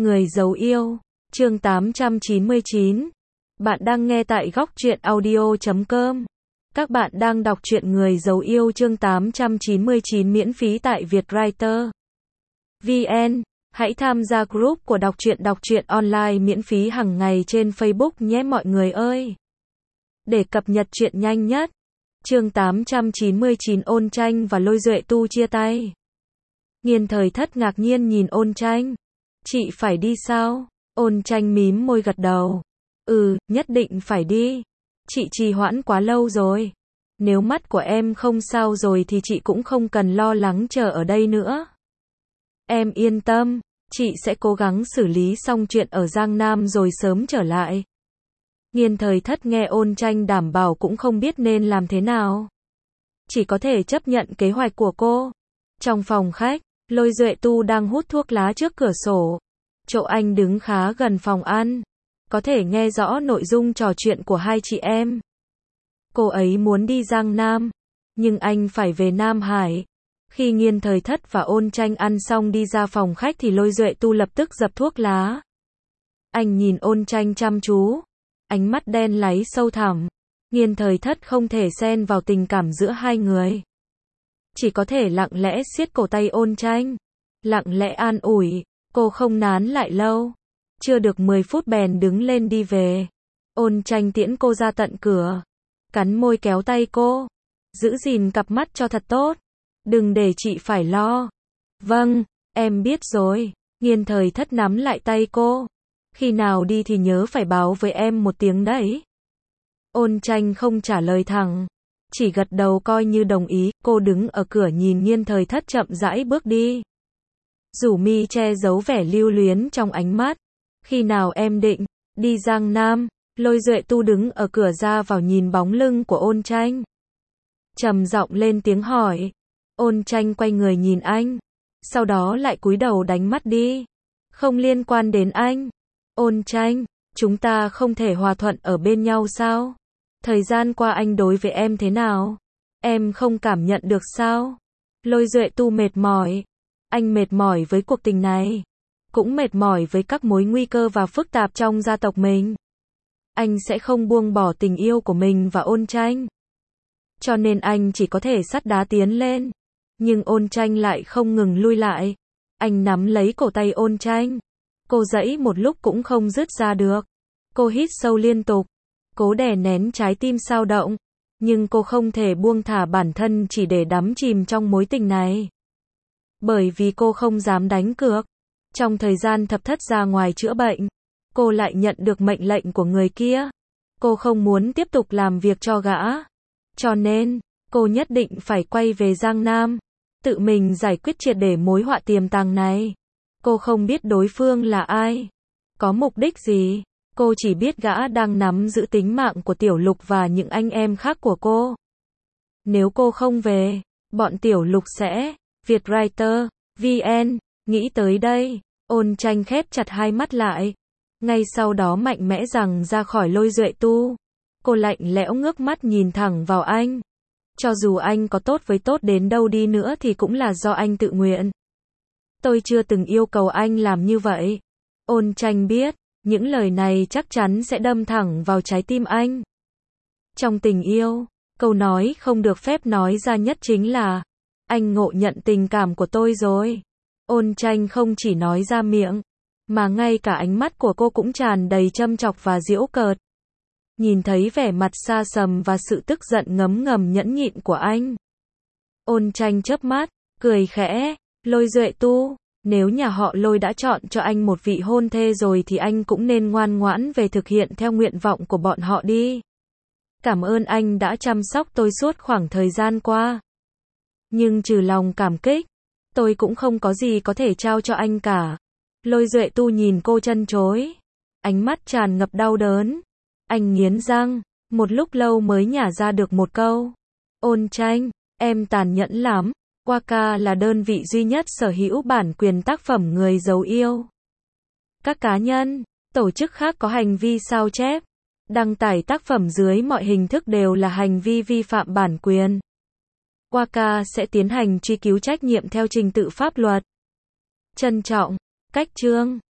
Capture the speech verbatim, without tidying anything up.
Người giấu yêu, chương tám trăm chín mươi chín. Bạn đang nghe tại góc truyện audio chấm com. Các bạn đang đọc truyện Người giấu yêu chương tám trăm chín mươi chín miễn phí tại Vietwriter chấm vn. Hãy tham gia group của đọc truyện đọc truyện online miễn phí hàng ngày trên Facebook nhé mọi người ơi. Để cập nhật truyện nhanh nhất. Chương tám trăm chín mươi chín Ôn Tranh và Lôi Duệ Tu chia tay. Nghiên Thời Thất ngạc nhiên nhìn Ôn Tranh. Chị phải đi sao? Ôn Tranh mím môi gật đầu. Ừ, nhất định phải đi. Chị trì hoãn quá lâu rồi. Nếu mắt của em không sao rồi thì chị cũng không cần lo lắng chờ ở đây nữa. Em yên tâm, chị sẽ cố gắng xử lý xong chuyện ở Giang Nam rồi sớm trở lại. Nghiên Thời Thất nghe Ôn Tranh đảm bảo cũng không biết nên làm thế nào. Chỉ có thể chấp nhận kế hoạch của cô. Trong phòng khách, Lôi Duệ Tu đang hút thuốc lá trước cửa sổ. Chỗ anh đứng khá gần phòng ăn. Có thể nghe rõ nội dung trò chuyện của hai chị em. Cô ấy muốn đi Giang Nam. Nhưng anh phải về Nam Hải. Khi Nghiên Thời Thất và Ôn Tranh ăn xong đi ra phòng khách thì Lôi Duệ Tu lập tức dập thuốc lá. Anh nhìn Ôn Tranh chăm chú. Ánh mắt đen láy sâu thẳm. Nghiên Thời Thất không thể xen vào tình cảm giữa hai người. Chỉ có thể lặng lẽ siết cổ tay Ôn Tranh. Lặng lẽ an ủi. Cô không nán lại lâu. Chưa được mười phút bèn đứng lên đi về. Ôn Tranh tiễn cô ra tận cửa. Cắn môi kéo tay cô. Giữ gìn cặp mắt cho thật tốt. Đừng để chị phải lo. Vâng, em biết rồi. Nghiên Thời Thất nắm lại tay cô. Khi nào đi thì nhớ phải báo với em một tiếng đấy. Ôn Tranh không trả lời thẳng. Chỉ gật đầu coi như đồng ý. Cô đứng ở cửa nhìn Nghiên Thời Thất chậm rãi bước đi. Rủ mi che giấu vẻ lưu luyến trong ánh mắt. Khi nào em định đi Giang Nam? Lôi Duệ Tu đứng ở cửa ra vào nhìn bóng lưng của Ôn Tranh. Trầm giọng lên tiếng hỏi. Ôn Tranh quay người nhìn anh. Sau đó lại cúi đầu đánh mắt đi. Không liên quan đến anh. Ôn Tranh, chúng ta không thể hòa thuận ở bên nhau sao? Thời gian qua anh đối với em thế nào? Em không cảm nhận được sao? Lôi Duệ Tu mệt mỏi. Anh mệt mỏi với cuộc tình này. Cũng mệt mỏi với các mối nguy cơ và phức tạp trong gia tộc mình. Anh sẽ không buông bỏ tình yêu của mình và Ôn Tranh. Cho nên anh chỉ có thể sắt đá tiến lên. Nhưng Ôn Tranh lại không ngừng lui lại. Anh nắm lấy cổ tay Ôn Tranh. Cô giãy một lúc cũng không dứt ra được. Cô hít sâu liên tục. Cố đè nén trái tim xao động. Nhưng cô không thể buông thả bản thân chỉ để đắm chìm trong mối tình này. Bởi vì cô không dám đánh cược. Trong thời gian Thập Thất ra ngoài chữa bệnh, cô lại nhận được mệnh lệnh của người kia. Cô không muốn tiếp tục làm việc cho gã. Cho nên, cô nhất định phải quay về Giang Nam. Tự mình giải quyết triệt để mối họa tiềm tàng này. Cô không biết đối phương là ai. Có mục đích gì. Cô chỉ biết gã đang nắm giữ tính mạng của Tiểu Lục và những anh em khác của cô. Nếu cô không về, bọn Tiểu Lục sẽ... Vietwriter chấm vn. Nghĩ tới đây, Ôn Tranh khép chặt hai mắt lại. Ngay sau đó mạnh mẽ rằng ra khỏi Lôi Duệ Tu. Cô lạnh lẽo ngước mắt nhìn thẳng vào anh. Cho dù anh có tốt với tốt đến đâu đi nữa thì cũng là do anh tự nguyện. Tôi chưa từng yêu cầu anh làm như vậy. Ôn Tranh biết, những lời này chắc chắn sẽ đâm thẳng vào trái tim anh. Trong tình yêu, câu nói không được phép nói ra nhất chính là anh ngộ nhận tình cảm của tôi rồi. Ôn Tranh không chỉ nói ra miệng, mà ngay cả ánh mắt của cô cũng tràn đầy châm chọc và giễu cợt. Nhìn thấy vẻ mặt xa sầm và sự tức giận ngấm ngầm nhẫn nhịn của anh. Ôn Tranh chớp mắt, cười khẽ. Lôi Duệ Tu, nếu nhà họ Lôi đã chọn cho anh một vị hôn thê rồi thì anh cũng nên ngoan ngoãn về thực hiện theo nguyện vọng của bọn họ đi. Cảm ơn anh đã chăm sóc tôi suốt khoảng thời gian qua. Nhưng trừ lòng cảm kích, tôi cũng không có gì có thể trao cho anh cả. Lôi Duệ Tu nhìn cô chân chối. Ánh mắt tràn ngập đau đớn. Anh nghiến răng, một lúc lâu mới nhả ra được một câu. Ôn Tranh, em tàn nhẫn lắm. Waka là đơn vị duy nhất sở hữu bản quyền tác phẩm Người giấu yêu. Các cá nhân, tổ chức khác có hành vi sao chép, đăng tải tác phẩm dưới mọi hình thức đều là hành vi vi phạm bản quyền. Waka sẽ tiến hành truy cứu trách nhiệm theo trình tự pháp luật. Trân trọng, Cách Chương.